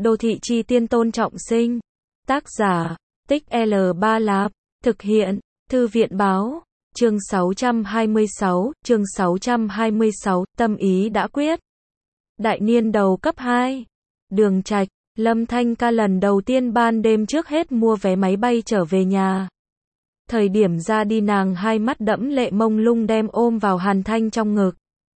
Đô thị chi tiên Tôn Trọng Sinh. Tác giả, Tích L3 Lạp. Thực hiện, Thư viện báo. Chương 626, tâm ý đã quyết. Đại niên đầu cấp 2. Đường Trạch, Lâm Thanh Ca lần đầu tiên ban đêm trước hết mua vé máy bay trở về nhà. Thời điểm ra đi nàng hai mắt đẫm lệ mông lung đem ôm vào Hàn Thanh trong ngực.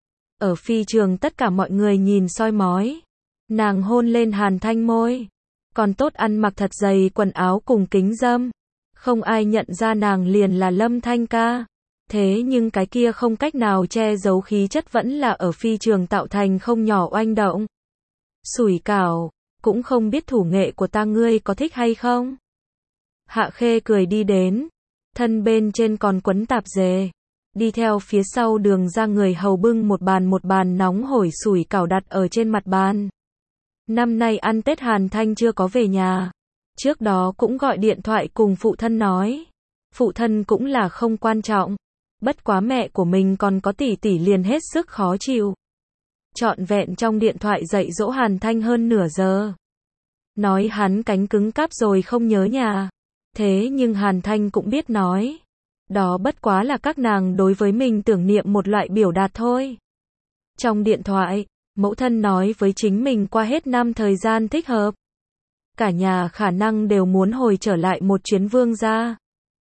Ở phi trường tất cả mọi người nhìn soi mói. Nàng hôn lên Hàn Thanh môi. Còn tốt ăn mặc thật dày quần áo cùng kính râm. Không ai nhận ra nàng liền là Lâm Thanh Ca. Thế nhưng cái kia không cách nào che giấu khí chất vẫn là ở phi trường tạo thành không nhỏ oanh động. Sủi cảo, cũng không biết thủ nghệ của ta ngươi có thích hay không? Hạ Khê cười đi đến. Thân bên trên còn quấn tạp dề. Đi theo phía sau Đường ra người hầu bưng một bàn nóng hổi sủi cảo đặt ở trên mặt bàn. Năm nay ăn Tết Hàn Thanh chưa có về nhà. Trước đó cũng gọi điện thoại cùng phụ thân nói. Phụ thân cũng là không quan trọng. Bất quá mẹ của mình còn có tỷ tỷ liền hết sức khó chịu. Trọn vẹn trong điện thoại dạy dỗ Hàn Thanh hơn nửa giờ. Nói hắn cánh cứng cáp rồi không nhớ nhà. Thế nhưng Hàn Thanh cũng biết nói. Đó bất quá là các nàng đối với mình tưởng niệm một loại biểu đạt thôi. Trong điện thoại, mẫu thân nói với chính mình qua hết năm thời gian thích hợp. Cả nhà khả năng đều muốn hồi trở lại một chuyến vương gia.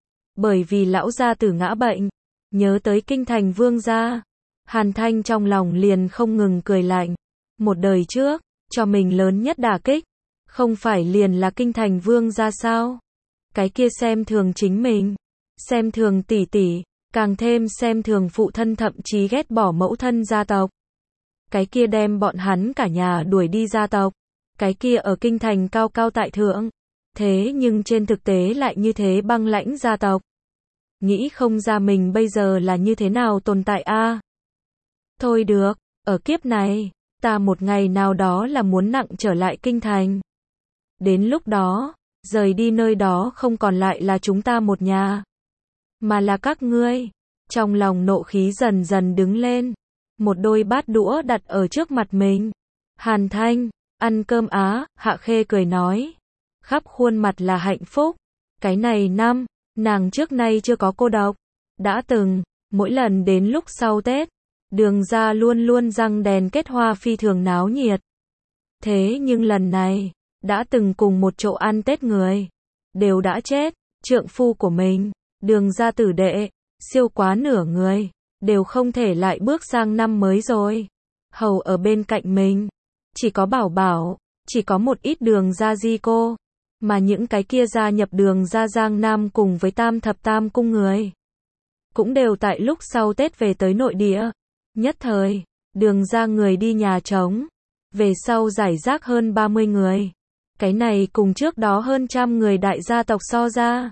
Bởi vì lão gia tử ngã bệnh. Nhớ tới kinh thành vương gia. Hàn Thanh trong lòng liền không ngừng cười lạnh. Một đời trước, cho mình lớn nhất đả kích. Không phải liền là kinh thành vương gia sao? Cái kia xem thường chính mình. Xem thường tỷ tỷ. Càng thêm xem thường phụ thân thậm chí ghét bỏ mẫu thân gia tộc. Cái kia đem bọn hắn cả nhà đuổi đi gia tộc. Cái kia ở kinh thành cao cao tại thượng. Thế nhưng trên thực tế lại như thế băng lãnh gia tộc. Nghĩ không ra mình bây giờ là như thế nào tồn tại a. Thôi được, ở kiếp này, ta một ngày nào đó là muốn nặng trở lại kinh thành. Đến lúc đó, rời đi nơi đó không còn lại là chúng ta một nhà. Mà là các ngươi. Trong lòng nộ khí dần dần đứng lên. Một đôi bát đũa đặt ở trước mặt mình. Hàn Thanh, ăn cơm á, Hạ Khê cười nói. Khắp khuôn mặt là hạnh phúc. Cái này năm, nàng trước nay chưa có cô độc. Đã từng, mỗi lần đến lúc sau Tết, Đường ra luôn luôn răng đèn kết hoa phi thường náo nhiệt. Thế nhưng lần này, đã từng cùng một chỗ ăn Tết người, đều đã chết, trượng phu của mình, Đường ra tử đệ, siêu quá nửa người, đều không thể lại bước sang năm mới rồi. Hầu ở bên cạnh mình, chỉ có Bảo Bảo, chỉ có một ít Đường ra di cô, mà những cái kia gia nhập Đường ra Giang Nam cùng với Tam Thập Tam cung người, cũng đều tại lúc sau Tết về tới nội địa. Nhất thời, Đường ra người đi nhà trống, về sau giải rác hơn 30 người. Cái này cùng trước đó hơn 100 người đại gia tộc so ra.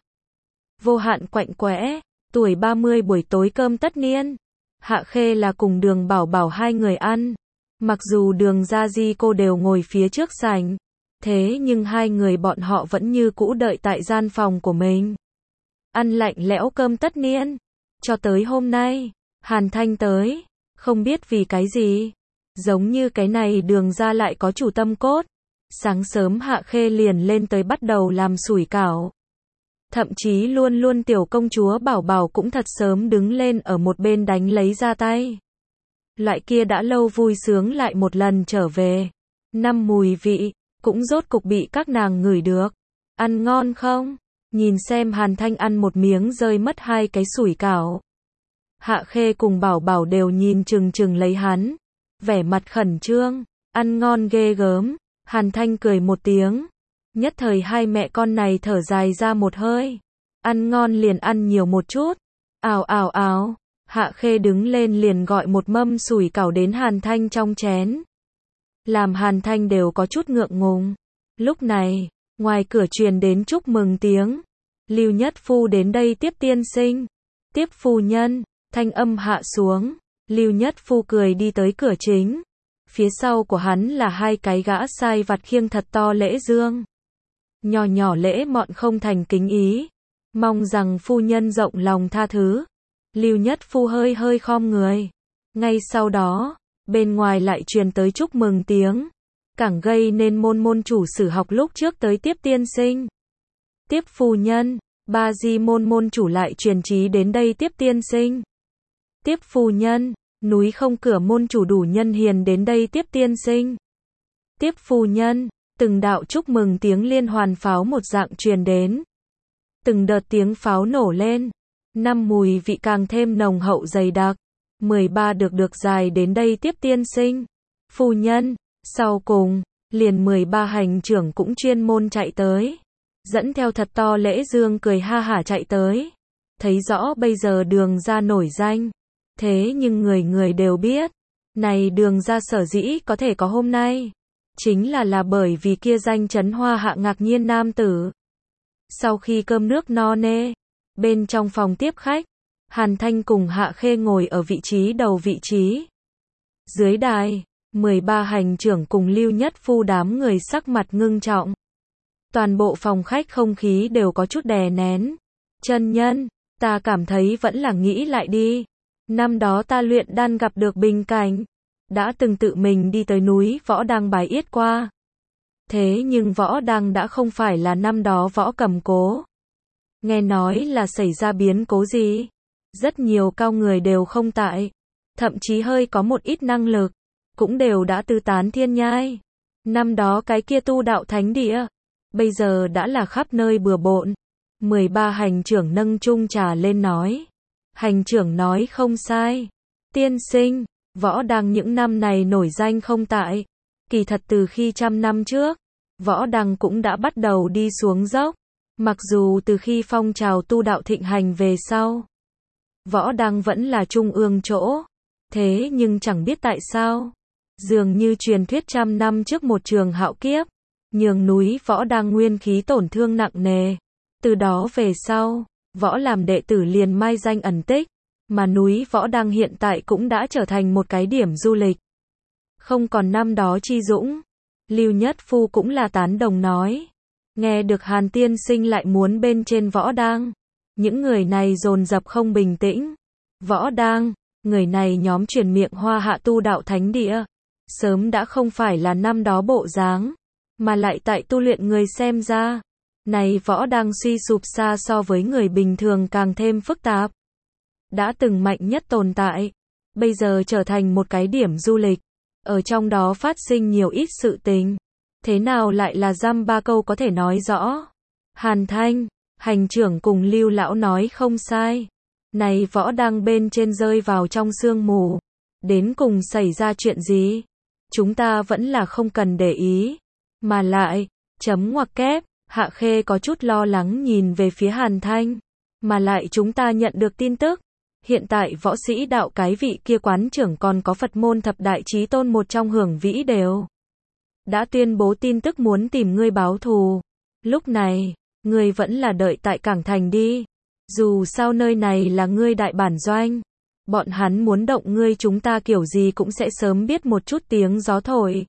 Vô hạn quạnh quẽ, tuổi 30 buổi tối cơm tất niên. Hạ Khê là cùng Đường Bảo Bảo hai người ăn. Mặc dù Đường ra di cô đều ngồi phía trước sảnh. Thế nhưng hai người bọn họ vẫn như cũ đợi tại gian phòng của mình. Ăn lạnh lẽo cơm tất niên. Cho tới hôm nay, Hàn Thanh tới. Không biết vì cái gì. Giống như cái này Đường ra lại có chủ tâm cốt. Sáng sớm Hạ Khê liền lên tới bắt đầu làm sủi cảo. Thậm chí luôn luôn tiểu công chúa Bảo Bảo cũng thật sớm đứng lên ở một bên đánh lấy ra tay. Loại kia đã lâu vui sướng lại một lần trở về. Năm mùi vị, cũng rốt cục bị các nàng ngửi được. Ăn ngon không? Nhìn xem Hàn Thanh ăn một miếng rơi mất hai cái sủi cảo. Hạ Khê cùng Bảo Bảo đều nhìn chừng lấy hắn. Vẻ mặt khẩn trương, ăn ngon ghê gớm. Hàn Thanh cười một tiếng. Nhất thời hai mẹ con này thở dài ra một hơi. Ăn ngon liền ăn nhiều một chút. Ào ào ào. Hạ Khê đứng lên liền gọi một mâm sủi cảo đến Hàn Thanh trong chén. Làm Hàn Thanh đều có chút ngượng ngùng. Lúc này, ngoài cửa truyền đến chúc mừng tiếng. Lưu Nhất Phu đến đây tiếp tiên sinh. Tiếp phu nhân. Thanh âm hạ xuống. Lưu Nhất Phu cười đi tới cửa chính. Phía sau của hắn là hai cái gã sai vặt khiêng thật to lễ dương. Nhỏ nhỏ lễ mọn không thành kính ý. Mong rằng phu nhân rộng lòng tha thứ. Lưu Nhất Phu hơi khom người. Ngay sau đó, bên ngoài lại truyền tới chúc mừng tiếng. càng gây nên môn chủ sử học lúc trước tới tiếp tiên sinh. Tiếp phu nhân, Ba Di môn chủ lại truyền chí đến đây tiếp tiên sinh. Tiếp phu nhân, núi không cửa môn chủ đủ nhân hiền đến đây tiếp tiên sinh. Tiếp phu nhân, từng đạo chúc mừng tiếng liên hoàn pháo một dạng truyền đến. Từng đợt tiếng pháo nổ lên, năm mùi vị càng thêm nồng hậu dày đặc. 13 được dài đến đây tiếp tiên sinh. Phu nhân, sau cùng, liền 13 hành trưởng cũng chuyên môn chạy tới. Dẫn theo thật to lễ dương cười ha hả chạy tới. Thấy rõ bây giờ Đường gia nổi danh. Thế nhưng người đều biết. Này Đường gia sở dĩ có thể có hôm nay. Chính là bởi vì kia danh chấn hoa hạ ngạc nhiên nam tử. Sau khi cơm nước no nê, bên trong phòng tiếp khách, Hàn Thanh cùng Hạ Khê ngồi ở vị trí đầu vị trí. Dưới đài, 13 hành trưởng cùng Lưu Nhất Phu đám người sắc mặt ngưng trọng. Toàn bộ phòng khách không khí đều có chút đè nén. Chân nhân, ta cảm thấy vẫn là nghĩ lại đi. Năm đó ta luyện đan gặp được bình cảnh. Đã từng tự mình đi tới núi Võ Đăng bái yết qua. Thế nhưng Võ Đăng đã không phải là năm đó Võ Cầm Cố. Nghe nói là xảy ra biến cố gì. Rất nhiều cao người đều không tại. Thậm chí hơi có một ít năng lực. Cũng đều đã tứ tán thiên nhai. Năm đó cái kia tu đạo thánh địa. Bây giờ đã là khắp nơi bừa bộn. 13 hành trưởng nâng chung trà lên nói. Hành trưởng nói không sai. Tiên sinh, Võ Đăng những năm này nổi danh không tại. Kỳ thật từ khi 100 năm trước, Võ Đăng cũng đã bắt đầu đi xuống dốc. Mặc dù từ khi phong trào tu đạo thịnh hành về sau, Võ Đăng vẫn là trung ương chỗ. Thế nhưng chẳng biết tại sao, dường như truyền thuyết 100 năm trước một trường hạo kiếp, nhường núi Võ Đăng nguyên khí tổn thương nặng nề. Từ đó về sau, Võ làm đệ tử liền mai danh ẩn tích, mà núi Võ Đăng hiện tại cũng đã trở thành một cái điểm du lịch. Không còn năm đó chi dũng. Lưu Nhất Phu cũng là tán đồng nói. Nghe được Hàn tiên sinh lại muốn bên trên Võ Đăng. Những người này dồn dập không bình tĩnh. Võ Đăng, người này nhóm truyền miệng hoa hạ tu đạo thánh địa. Sớm đã không phải là năm đó bộ dáng, mà lại tại tu luyện người xem ra. Này Võ Đăng suy sụp xa so với người bình thường càng thêm phức tạp. Đã từng mạnh nhất tồn tại, bây giờ trở thành một cái điểm du lịch. Ở trong đó phát sinh nhiều ít sự tình. Thế nào lại là dăm ba câu có thể nói rõ. Hàn Thanh, hành trưởng cùng Lưu lão nói không sai. Này Võ Đăng bên trên rơi vào trong sương mù. Đến cùng xảy ra chuyện gì? Chúng ta vẫn là không cần để ý. Mà lại, chấm ngoặc kép, Hạ Khê có chút lo lắng nhìn về phía Hàn Thanh. Mà lại chúng ta nhận được tin tức. Hiện tại võ sĩ đạo cái vị kia quán trưởng còn có Phật môn thập đại chí tôn một trong Hưởng Vĩ đều đã tuyên bố tin tức muốn tìm ngươi báo thù. Lúc này, ngươi vẫn là đợi tại Cảng Thành đi. Dù sao nơi này là ngươi đại bản doanh. Bọn hắn muốn động ngươi chúng ta kiểu gì cũng sẽ sớm biết một chút tiếng gió thổi.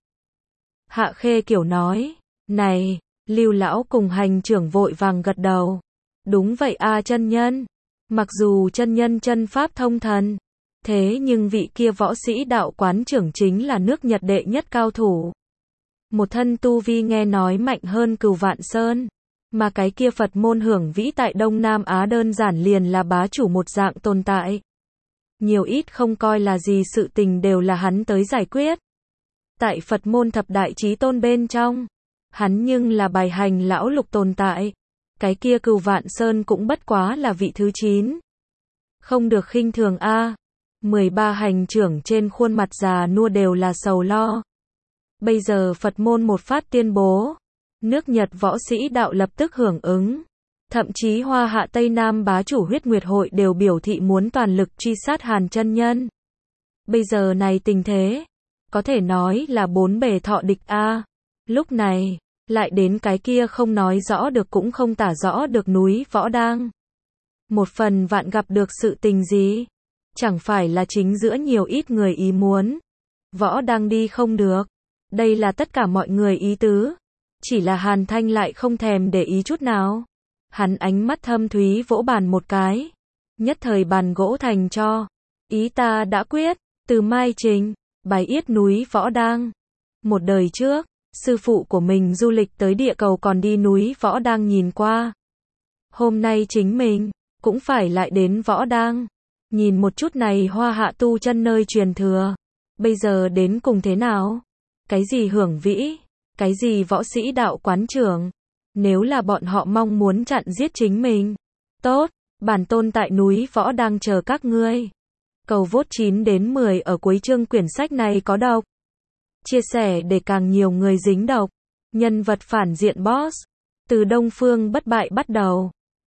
Hạ Khê kiểu nói. Này, Lưu lão cùng hành trưởng vội vàng gật đầu. Đúng vậy a chân nhân. Mặc dù chân nhân chân pháp thông thần, thế nhưng vị kia võ sĩ đạo quán trưởng chính là nước Nhật đệ nhất cao thủ. Một thân tu vi nghe nói mạnh hơn Cửu Vạn Sơn, mà cái kia Phật môn Hưởng Vĩ tại Đông Nam Á đơn giản liền là bá chủ một dạng tồn tại. Nhiều ít không coi là gì sự tình đều là hắn tới giải quyết. Tại Phật môn thập đại chí tôn bên trong, hắn nhưng là bài hành lão lục tồn tại. Cái kia Cửu Vạn Sơn cũng bất quá là vị thứ 9. Không được khinh thường a. 13 hành trưởng trên khuôn mặt già nua đều là sầu lo. Bây giờ Phật môn một phát tuyên bố, nước Nhật võ sĩ đạo lập tức hưởng ứng. Thậm chí Hoa Hạ Tây Nam bá chủ Huyết Nguyệt hội đều biểu thị muốn toàn lực truy sát Hàn chân nhân. Bây giờ này tình thế, có thể nói là bốn bề thọ địch a. Lúc này, lại đến cái kia không nói rõ được cũng không tả rõ được núi Võ Đăng. Một phần vạn gặp được sự tình gì? Chẳng phải là chính giữa nhiều ít người ý muốn. Võ Đăng đi không được. Đây là tất cả mọi người ý tứ. Chỉ là Hàn Thanh lại không thèm để ý chút nào. Hắn ánh mắt thâm thúy vỗ bàn một cái. Nhất thời bàn gỗ thành cho. Ý ta đã quyết. Từ mai trình, bái yết núi Võ Đăng. Một đời trước, Sư phụ của mình du lịch tới địa cầu còn đi núi Võ Đang nhìn qua. Hôm nay chính mình cũng phải lại đến Võ Đang. Nhìn một chút này Hoa Hạ tu chân nơi truyền thừa. Bây giờ đến cùng thế nào? Cái gì hưởng vĩ? Cái gì võ sĩ đạo quán trưởng? Nếu là bọn họ mong muốn chặn giết chính mình. Tốt, bản tôn tại núi Võ đang chờ các ngươi. Cầu vote 9 đến 10 ở cuối chương quyển sách này có độc. Chia sẻ để càng nhiều người dính độc. Nhân vật phản diện boss. Từ Đông Phương bất bại bắt đầu.